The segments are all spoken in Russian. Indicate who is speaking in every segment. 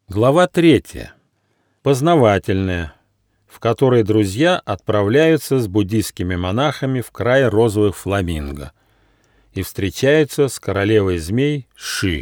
Speaker 1: Глава 3. Познавательная, в которой друзья отправляются с буддийскими монахами в край розовых фламинго и встречаются с королевой змей Ши.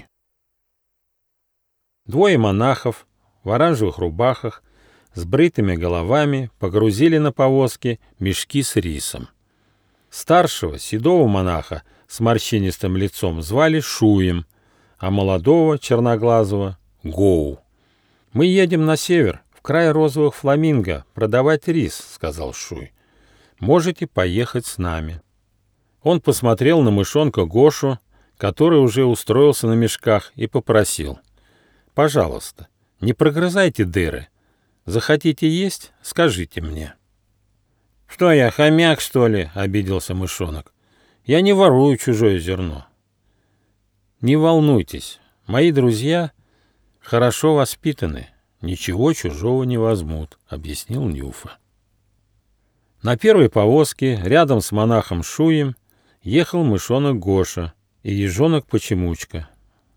Speaker 1: Двое монахов в оранжевых рубахах с бритыми головами погрузили на повозки мешки с рисом. Старшего, седого монаха с морщинистым лицом звали Шуем, а молодого, черноглазого — Гоу. «Мы едем на север, в край розовых фламинго, продавать рис», — сказал Шуй. «Можете поехать с нами». Он посмотрел на мышонка Гошу, который уже устроился на мешках, и попросил: «Пожалуйста, не прогрызайте дыры. Захотите есть — скажите мне». «Что я, хомяк, что ли?» — обиделся мышонок. «Я не ворую чужое зерно». «Не волнуйтесь, мои друзья хорошо воспитаны, ничего чужого не возьмут», — объяснил Нюфа. На первой повозке рядом с монахом Шуем ехал мышонок Гоша и ежонок Почемучка.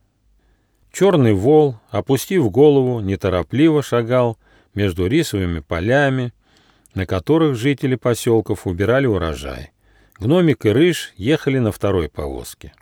Speaker 1: Черный вол, опустив голову, неторопливо шагал между рисовыми полями, на которых жители поселков убирали урожай. Гномик и Рыж ехали на второй повозке.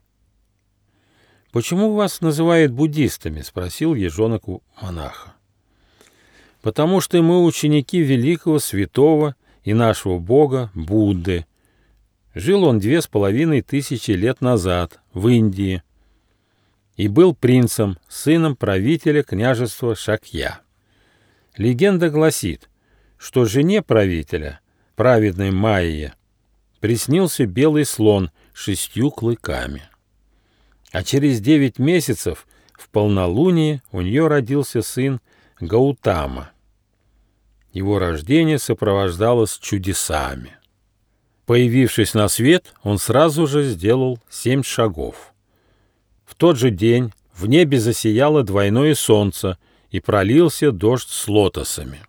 Speaker 1: «Почему вас называют буддистами?» — спросил ежонок у монаха. «Потому что мы ученики великого святого и нашего бога Будды. Жил он 2500 лет назад в Индии и был принцем, сыном правителя княжества Шакья. Легенда гласит, что жене правителя, праведной Майе, приснился белый слон с 6 клыками. А через 9 месяцев в полнолуние у нее родился сын Гаутама. Его рождение сопровождалось чудесами. Появившись на свет, он сразу же сделал 7 шагов. В тот же день в небе засияло двойное солнце и пролился дождь с лотосами.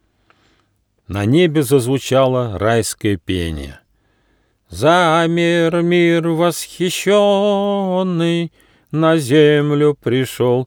Speaker 1: На небе зазвучало райское пение. «Замер мир восхищенный, на землю пришел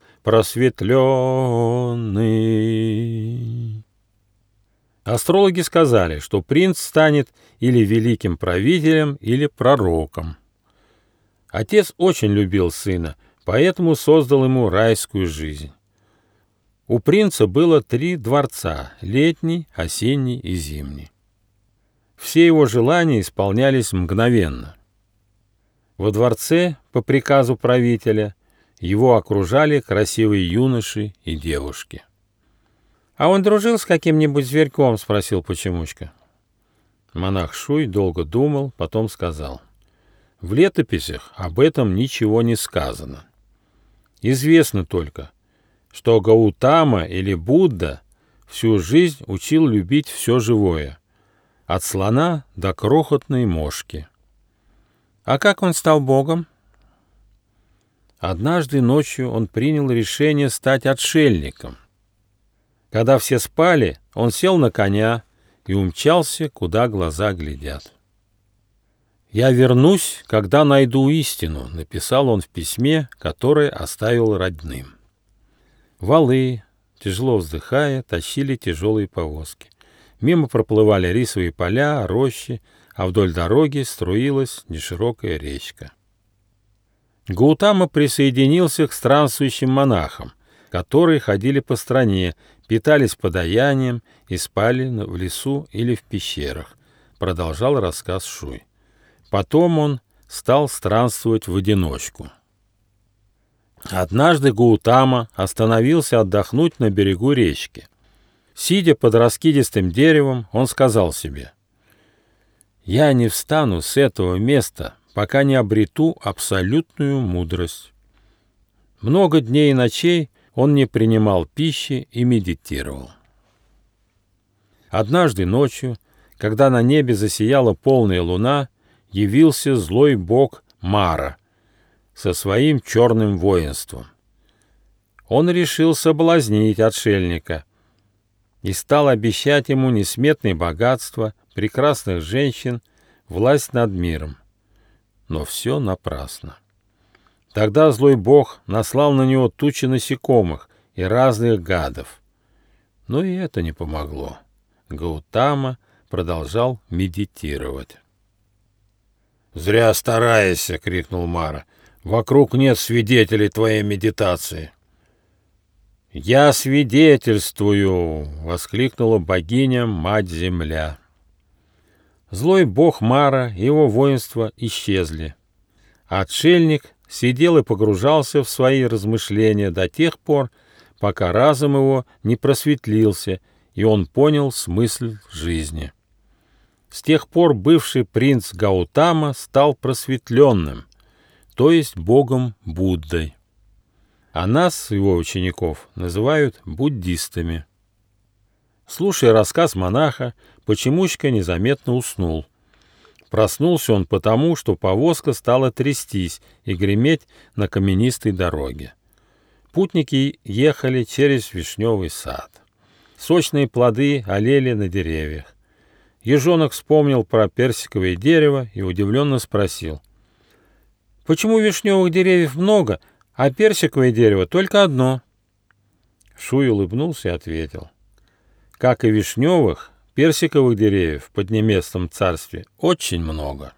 Speaker 1: просветленный». Астрологи сказали, что принц станет или великим правителем, или пророком. Отец очень любил сына, поэтому создал ему райскую жизнь. У принца было 3 дворца — летний, осенний и зимний. Все его желания исполнялись мгновенно. Во дворце, по приказу правителя, его окружали красивые юноши и девушки. «А он дружил с каким-нибудь зверьком?» — спросил Почемучка. Монах Шуй долго думал, потом сказал: «В летописях об этом ничего не сказано. Известно только, что Гаутама или Будда всю жизнь учил любить все живое, от слона до крохотной мошки». «А как он стал богом?» Однажды ночью он принял решение стать отшельником. Когда все спали, он сел на коня и умчался, куда глаза глядят. «Я вернусь, когда найду истину», — написал он в письме, которое оставил родным. Валы, тяжело вздыхая, тащили тяжелые повозки. Мимо проплывали рисовые поля, рощи, а вдоль дороги струилась неширокая речка. Гаутама присоединился к странствующим монахам, которые ходили по стране, питались подаянием и спали в лесу или в пещерах, продолжал рассказ Шуй. Потом он стал странствовать в одиночку. Однажды Гаутама остановился отдохнуть на берегу речки. Сидя под раскидистым деревом, он сказал себе: «Я не встану с этого места, пока не обрету абсолютную мудрость». Много дней и ночей он не принимал пищи и медитировал. Однажды ночью, когда на небе засияла полная луна, явился злой бог Мара со своим черным воинством. Он решил соблазнить отшельника и стал обещать ему несметные богатства, прекрасных женщин, власть над миром. Но все напрасно. Тогда злой бог наслал на него тучи насекомых и разных гадов. Но и это не помогло. Гаутама продолжал медитировать. «Зря стараешься!» — крикнул Мара. «Вокруг нет свидетелей твоей медитации». «Я свидетельствую!» — воскликнула богиня Мать-Земля. Злой бог Мара и его воинство исчезли. Отшельник сидел и погружался в свои размышления до тех пор, пока разум его не просветлился, и он понял смысл жизни. С тех пор бывший принц Гаутама стал просветленным, то есть богом Буддой. А нас, его учеников, называют буддистами. Слушая рассказ монаха, Почемучка незаметно уснул. Проснулся он потому, что повозка стала трястись и греметь на каменистой дороге. Путники ехали через вишневый сад. Сочные плоды олели на деревьях. Ежонок вспомнил про персиковое дерево и удивленно спросил: «Почему вишневых деревьев много, а персиковое дерево только одно?» Шуй улыбнулся и ответил: «Как и вишневых, персиковых деревьев в Поднебесном царстве очень много.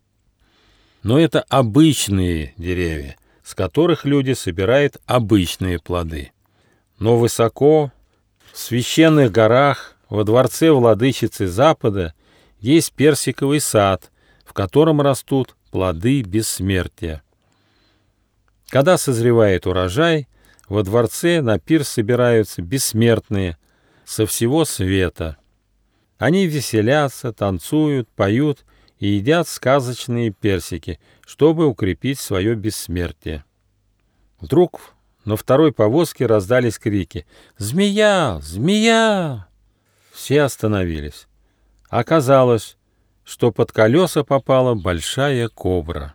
Speaker 1: Но это обычные деревья, с которых люди собирают обычные плоды. Но высоко, в священных горах, во дворце владычицы Запада есть персиковый сад, в котором растут плоды бессмертия. Когда созревает урожай, во дворце на пир собираются бессмертные со всего света. Они веселятся, танцуют, поют и едят сказочные персики, чтобы укрепить свое бессмертие. Вдруг на второй повозке раздались крики: «Змея! Змея!» Все остановились. Оказалось, что под колеса попала большая кобра.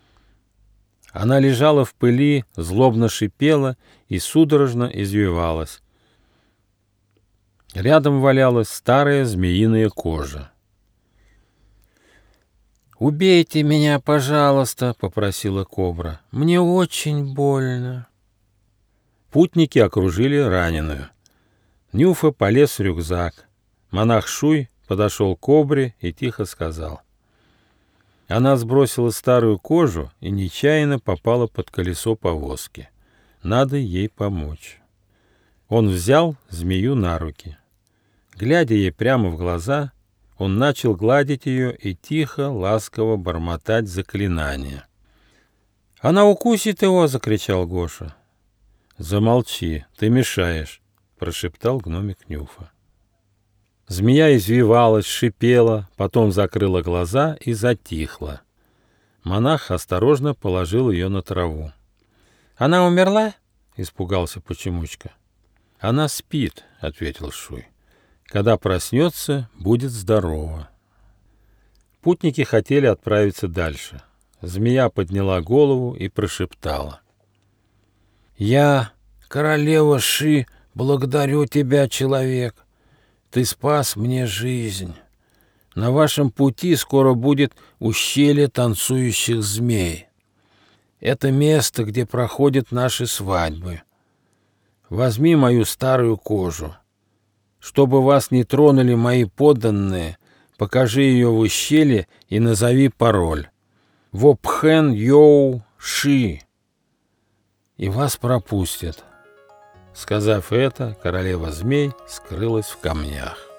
Speaker 1: Она лежала в пыли, злобно шипела и судорожно извивалась. Рядом валялась старая змеиная кожа. «Убейте меня, пожалуйста», — попросила кобра. «Мне очень больно». Путники окружили раненую. Нюфа полез в рюкзак. Монах Шуй подошел к кобре и тихо сказал: «Она сбросила старую кожу и нечаянно попала под колесо повозки. Надо ей помочь». Он взял змею на руки. Глядя ей прямо в глаза, он начал гладить ее и тихо, ласково бормотать заклинания. «Она укусит его!» — закричал Гоша. «Замолчи, ты мешаешь!» — прошептал гномик Нюфа. Змея извивалась, шипела, потом закрыла глаза и затихла. Монах осторожно положил ее на траву. «Она умерла?» — испугался Почемучка. «Она спит», — ответил Шуй. «Когда проснется, будет здорова». Путники хотели отправиться дальше. Змея подняла голову и прошептала: «Я, королева Ши, благодарю тебя, человек. Ты спас мне жизнь. На вашем пути скоро будет ущелье танцующих змей. Это место, где проходят наши свадьбы. Возьми мою старую кожу. Чтобы вас не тронули мои подданные, покажи ее в ущелье и назови пароль. Вопхэн Йоу Ши. И вас пропустят». Сказав это, королева змей скрылась в камнях.